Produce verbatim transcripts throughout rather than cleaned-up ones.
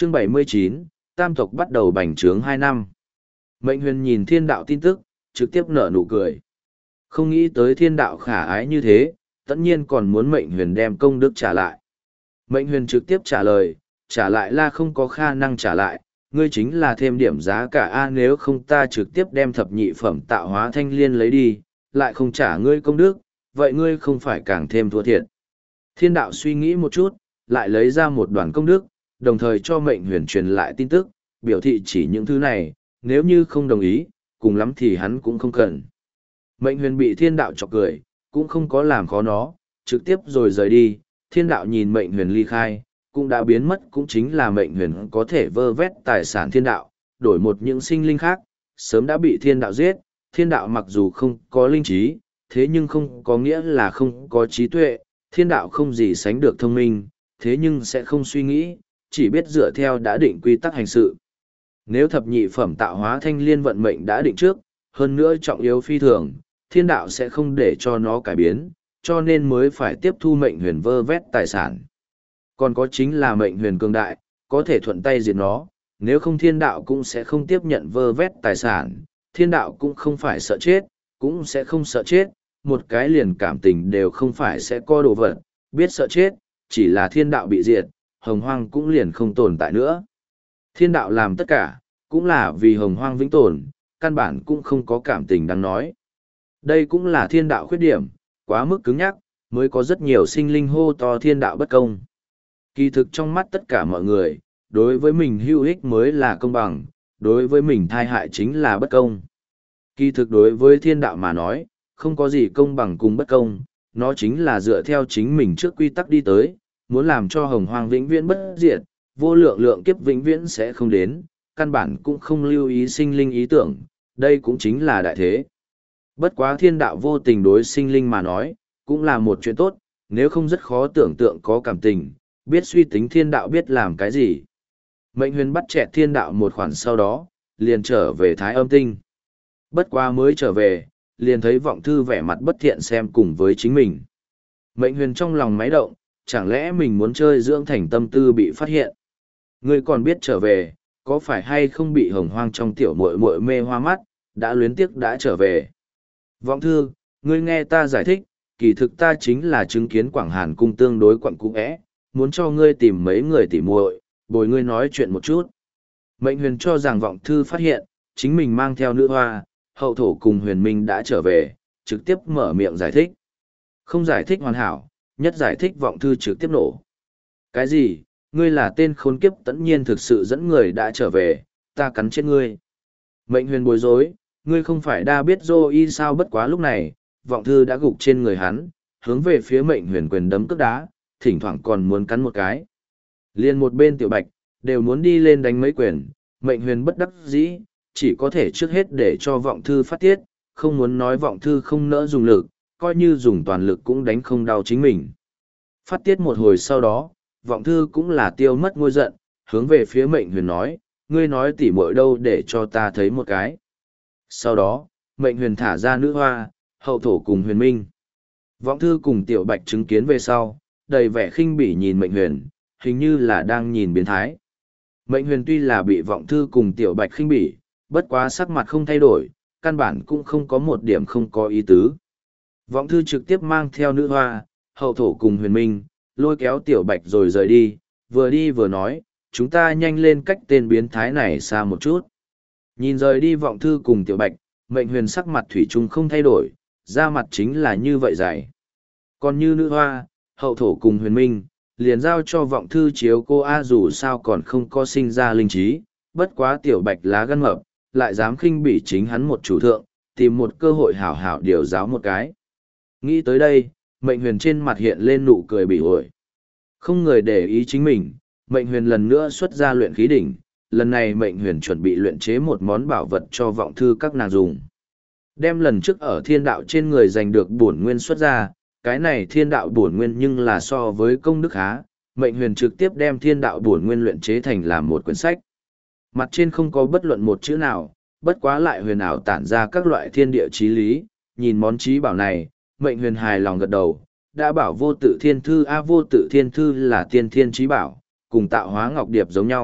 Chương bảy mươi chín, tam tộc bắt đầu bành trướng hai năm. Mệnh huyền nhìn thiên đạo tin tức, trực tiếp nở nụ cười. Không nghĩ tới thiên đạo khả ái như thế, tất nhiên còn muốn mệnh huyền đem công đức trả lại. Mệnh huyền trực tiếp trả lời, trả lại là không có khả năng trả lại, ngươi chính là thêm điểm giá cả A, nếu không ta trực tiếp đem thập nhị phẩm tạo hóa thanh liên lấy đi, lại không trả ngươi công đức, vậy ngươi không phải càng thêm thua thiệt. Thiên đạo suy nghĩ một chút, lại lấy ra một đoàn công đức, đồng thời cho mệnh huyền truyền lại tin tức, biểu thị chỉ những thứ này, nếu như không đồng ý, cùng lắm thì hắn cũng không cần. Mệnh huyền bị thiên đạo chọc cười, cũng không có làm khó nó, trực tiếp rồi rời đi, thiên đạo nhìn mệnh huyền ly khai, cũng đã biến mất, cũng chính là mệnh huyền có thể vơ vét tài sản thiên đạo, đổi một những sinh linh khác, sớm đã bị thiên đạo giết. Thiên đạo mặc dù không có linh trí, thế nhưng không có nghĩa là không có trí tuệ, thiên đạo không gì sánh được thông minh, thế nhưng sẽ không suy nghĩ, chỉ biết dựa theo đã định quy tắc hành sự. Nếu thập nhị phẩm tạo hóa thanh liên vận mệnh đã định trước, hơn nữa trọng yếu phi thường, thiên đạo sẽ không để cho nó cải biến, cho nên mới phải tiếp thu mệnh huyền vơ vét tài sản. Còn có chính là mệnh huyền cường đại, có thể thuận tay diệt nó, nếu không thiên đạo cũng sẽ không tiếp nhận vơ vét tài sản, thiên đạo cũng không phải sợ chết, cũng sẽ không sợ chết, một cái liền cảm tình đều không phải sẽ có đồ vật, biết sợ chết, chỉ là thiên đạo bị diệt, hồng hoang cũng liền không tồn tại nữa. Thiên đạo làm tất cả, cũng là vì hồng hoang vĩnh tồn, căn bản cũng không có cảm tình đáng nói. Đây cũng là thiên đạo khuyết điểm, quá mức cứng nhắc, mới có rất nhiều sinh linh hô to thiên đạo bất công. Kỳ thực trong mắt tất cả mọi người, đối với mình hữu ích mới là công bằng, đối với mình thai hại chính là bất công. Kỳ thực đối với thiên đạo mà nói, không có gì công bằng cùng bất công, nó chính là dựa theo chính mình trước quy tắc đi tới, muốn làm cho hồng hoang vĩnh viễn bất diệt, vô lượng lượng kiếp vĩnh viễn sẽ không đến, căn bản cũng không lưu ý sinh linh ý tưởng, đây cũng chính là đại thế. Bất quá thiên đạo vô tình đối sinh linh mà nói, cũng là một chuyện tốt, nếu không rất khó tưởng tượng có cảm tình, biết suy tính thiên đạo biết làm cái gì. Mệnh huyền bắt chẹt thiên đạo một khoản sau đó, liền trở về Thái Âm Tinh. Bất quá mới trở về, liền thấy vọng thư vẻ mặt bất thiện xem cùng với chính mình. Mệnh huyền trong lòng máy động, chẳng lẽ mình muốn chơi dưỡng thành tâm tư bị phát hiện. Ngươi còn biết trở về, có phải hay không bị hồng hoang trong tiểu muội muội mê hoa mắt, đã luyến tiếc đã trở về. Vọng thư, ngươi nghe ta giải thích, kỳ thực ta chính là chứng kiến Quảng Hàn cung tương đối quặng cũ é, muốn cho ngươi tìm mấy người tỉ muội, bồi ngươi nói chuyện một chút. Mệnh huyền cho rằng vọng thư phát hiện, chính mình mang theo nữ hoa, hậu thổ cùng huyền minh đã trở về, trực tiếp mở miệng giải thích. Không giải thích hoàn hảo, nhất giải thích vọng thư trực tiếp nổ. Cái gì, ngươi là tên khốn kiếp tất nhiên thực sự dẫn người đã trở về, ta cắn chết ngươi. Mệnh huyền bối rối, ngươi không phải đa biết dô y sao, bất quá lúc này, vọng thư đã gục trên người hắn, hướng về phía mệnh huyền quyền đấm cước đá, thỉnh thoảng còn muốn cắn một cái. Liên một bên tiểu bạch, đều muốn đi lên đánh mấy quyền, mệnh huyền bất đắc dĩ, chỉ có thể trước hết để cho vọng thư phát tiết, không muốn nói vọng thư không nỡ dùng lực, coi như dùng toàn lực cũng đánh không đau chính mình. Phát tiết một hồi sau đó, vọng thư cũng là tiêu mất ngôi giận, hướng về phía mệnh huyền nói, ngươi nói tỉ muội đâu để cho ta thấy một cái. Sau đó, mệnh huyền thả ra nữ hoa, hậu thổ cùng huyền minh. Vọng thư cùng tiểu bạch chứng kiến về sau, đầy vẻ khinh bỉ nhìn mệnh huyền, hình như là đang nhìn biến thái. Mệnh huyền tuy là bị vọng thư cùng tiểu bạch khinh bỉ, bất quá sắc mặt không thay đổi, căn bản cũng không có một điểm không có ý tứ. Vọng thư trực tiếp mang theo nữ hoa, hậu thổ cùng huyền minh, lôi kéo tiểu bạch rồi rời đi, vừa đi vừa nói, chúng ta nhanh lên cách tên biến thái này xa một chút. Nhìn rời đi vọng thư cùng tiểu bạch, mệnh huyền sắc mặt thủy chung không thay đổi, da mặt chính là như vậy dày. Còn như nữ hoa, hậu thổ cùng huyền minh, liền giao cho vọng thư chiếu cô A, dù sao còn không có sinh ra linh trí, bất quá tiểu bạch lá gan mập, lại dám khinh bỉ chính hắn một chủ thượng, tìm một cơ hội hảo hảo điều giáo một cái. Nghĩ tới đây, mệnh huyền trên mặt hiện lên nụ cười bỉ ổi. Không người để ý chính mình, mệnh huyền lần nữa xuất ra luyện khí đỉnh, lần này mệnh huyền chuẩn bị luyện chế một món bảo vật cho vọng thư các nàng dùng. Đem lần trước ở thiên đạo trên người giành được bổn nguyên xuất ra, cái này thiên đạo bổn nguyên nhưng là so với công đức khá, mệnh huyền trực tiếp đem thiên đạo bổn nguyên luyện chế thành làm một quyển sách. Mặt trên không có bất luận một chữ nào, bất quá lại huyền ảo tản ra các loại thiên địa chí lý, nhìn món trí bảo này, mệnh huyền hài lòng gật đầu, đã bảo vô tự thiên thư a, vô tự thiên thư là tiên thiên trí bảo, cùng tạo hóa ngọc điệp giống nhau,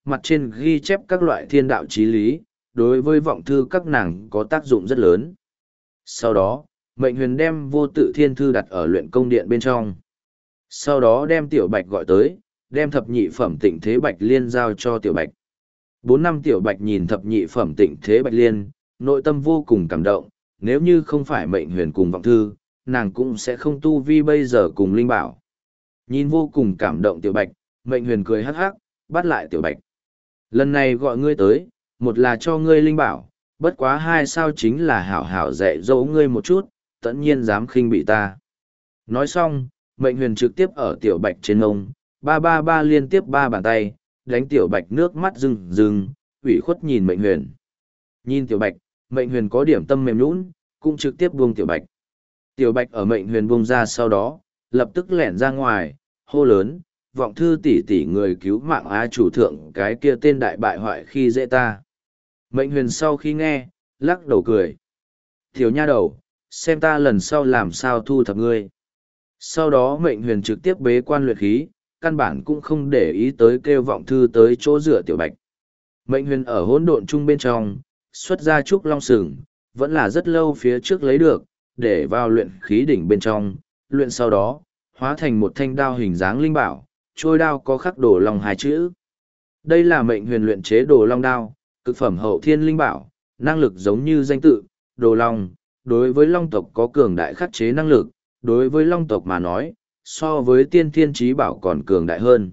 mặt trên ghi chép các loại thiên đạo chí lý, đối với vọng thư các nàng có tác dụng rất lớn. Sau đó, Mệnh Huyền đem vô tự thiên thư đặt ở luyện công điện bên trong. Sau đó đem Tiểu Bạch gọi tới, đem thập nhị phẩm tịnh thế Bạch Liên giao cho Tiểu Bạch. Bốn năm Tiểu Bạch nhìn thập nhị phẩm tịnh thế Bạch Liên, nội tâm vô cùng cảm động, nếu như không phải Mệnh Huyền cùng vọng thư, nàng cũng sẽ không tu vi bây giờ cùng Linh Bảo. Nhìn vô cùng cảm động Tiểu Bạch, Mệnh Huyền cười hắc hắc, bắt lại Tiểu Bạch. Lần này gọi ngươi tới, một là cho ngươi Linh Bảo, bất quá hai sao chính là hảo hảo dạy dỗ ngươi một chút, tất nhiên dám khinh bị ta. Nói xong, Mệnh Huyền trực tiếp ở Tiểu Bạch trên ông, ba ba ba liên tiếp ba bàn tay, đánh Tiểu Bạch nước mắt rưng rưng, ủy khuất nhìn Mệnh Huyền. Nhìn Tiểu Bạch, Mệnh Huyền có điểm tâm mềm nhũn, cũng trực tiếp buông Tiểu Bạch. Tiểu Bạch ở Mệnh Huyền buông ra sau đó, lập tức lẻn ra ngoài, hô lớn, vọng thư tỷ tỷ người cứu mạng á chủ thượng cái kia tên đại bại hoại khi dễ ta. Mệnh Huyền sau khi nghe, lắc đầu cười. Tiểu nha đầu, xem ta lần sau làm sao thu thập ngươi. Sau đó Mệnh Huyền trực tiếp bế quan luyện khí, căn bản cũng không để ý tới kêu vọng thư tới chỗ dựa Tiểu Bạch. Mệnh Huyền ở hỗn độn chung bên trong, xuất ra trúc long sừng, vẫn là rất lâu phía trước lấy được, để vào luyện khí đỉnh bên trong, luyện sau đó, hóa thành một thanh đao hình dáng linh bảo, trôi đao có khắc đồ long hai chữ. Đây là Mệnh Huyền luyện chế đồ long đao, cực phẩm hậu thiên linh bảo, năng lực giống như danh tự, đồ long, đối với long tộc có cường đại khắc chế năng lực, đối với long tộc mà nói, so với tiên thiên trí bảo còn cường đại hơn.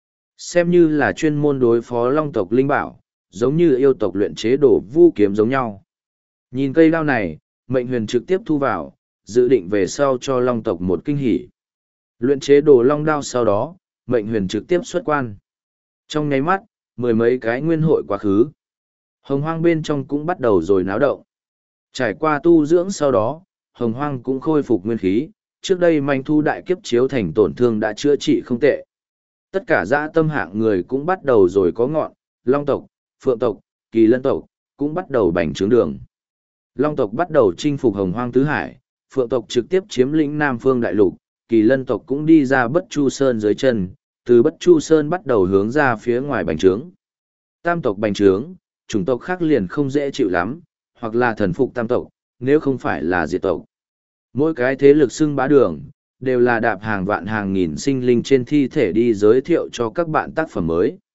Xem như là chuyên môn đối phó long tộc linh bảo, giống như yêu tộc luyện chế đồ vu kiếm giống nhau. Nhìn cây đao này, Mệnh Huyền trực tiếp thu vào, dự định về sau cho long tộc một kinh hỉ. Luyện chế đồ long đao sau đó, Mệnh Huyền trực tiếp xuất quan. Trong nháy mắt, mười mấy cái nguyên hội quá khứ. Hồng hoang bên trong cũng bắt đầu rồi náo động. Trải qua tu dưỡng sau đó, hồng hoang cũng khôi phục nguyên khí, trước đây manh thu đại kiếp chiếu thành tổn thương đã chữa trị không tệ. Tất cả dã tâm hạng người cũng bắt đầu rồi có ngọn, long tộc, phượng tộc, kỳ lân tộc, cũng bắt đầu bành trướng đường. Long tộc bắt đầu chinh phục hồng hoang tứ hải, phượng tộc trực tiếp chiếm lĩnh Nam Phương Đại Lục, kỳ lân tộc cũng đi ra Bất Chu Sơn dưới chân, từ Bất Chu Sơn bắt đầu hướng ra phía ngoài bành trướng. Tam tộc bành trướng, chủng tộc khác liền không dễ chịu lắm, hoặc là thần phục tam tộc, nếu không phải là diệt tộc. Mỗi cái thế lực xưng bá đường, đều là đạp hàng vạn hàng nghìn sinh linh trên thi thể đi giới thiệu cho các bạn tác phẩm mới.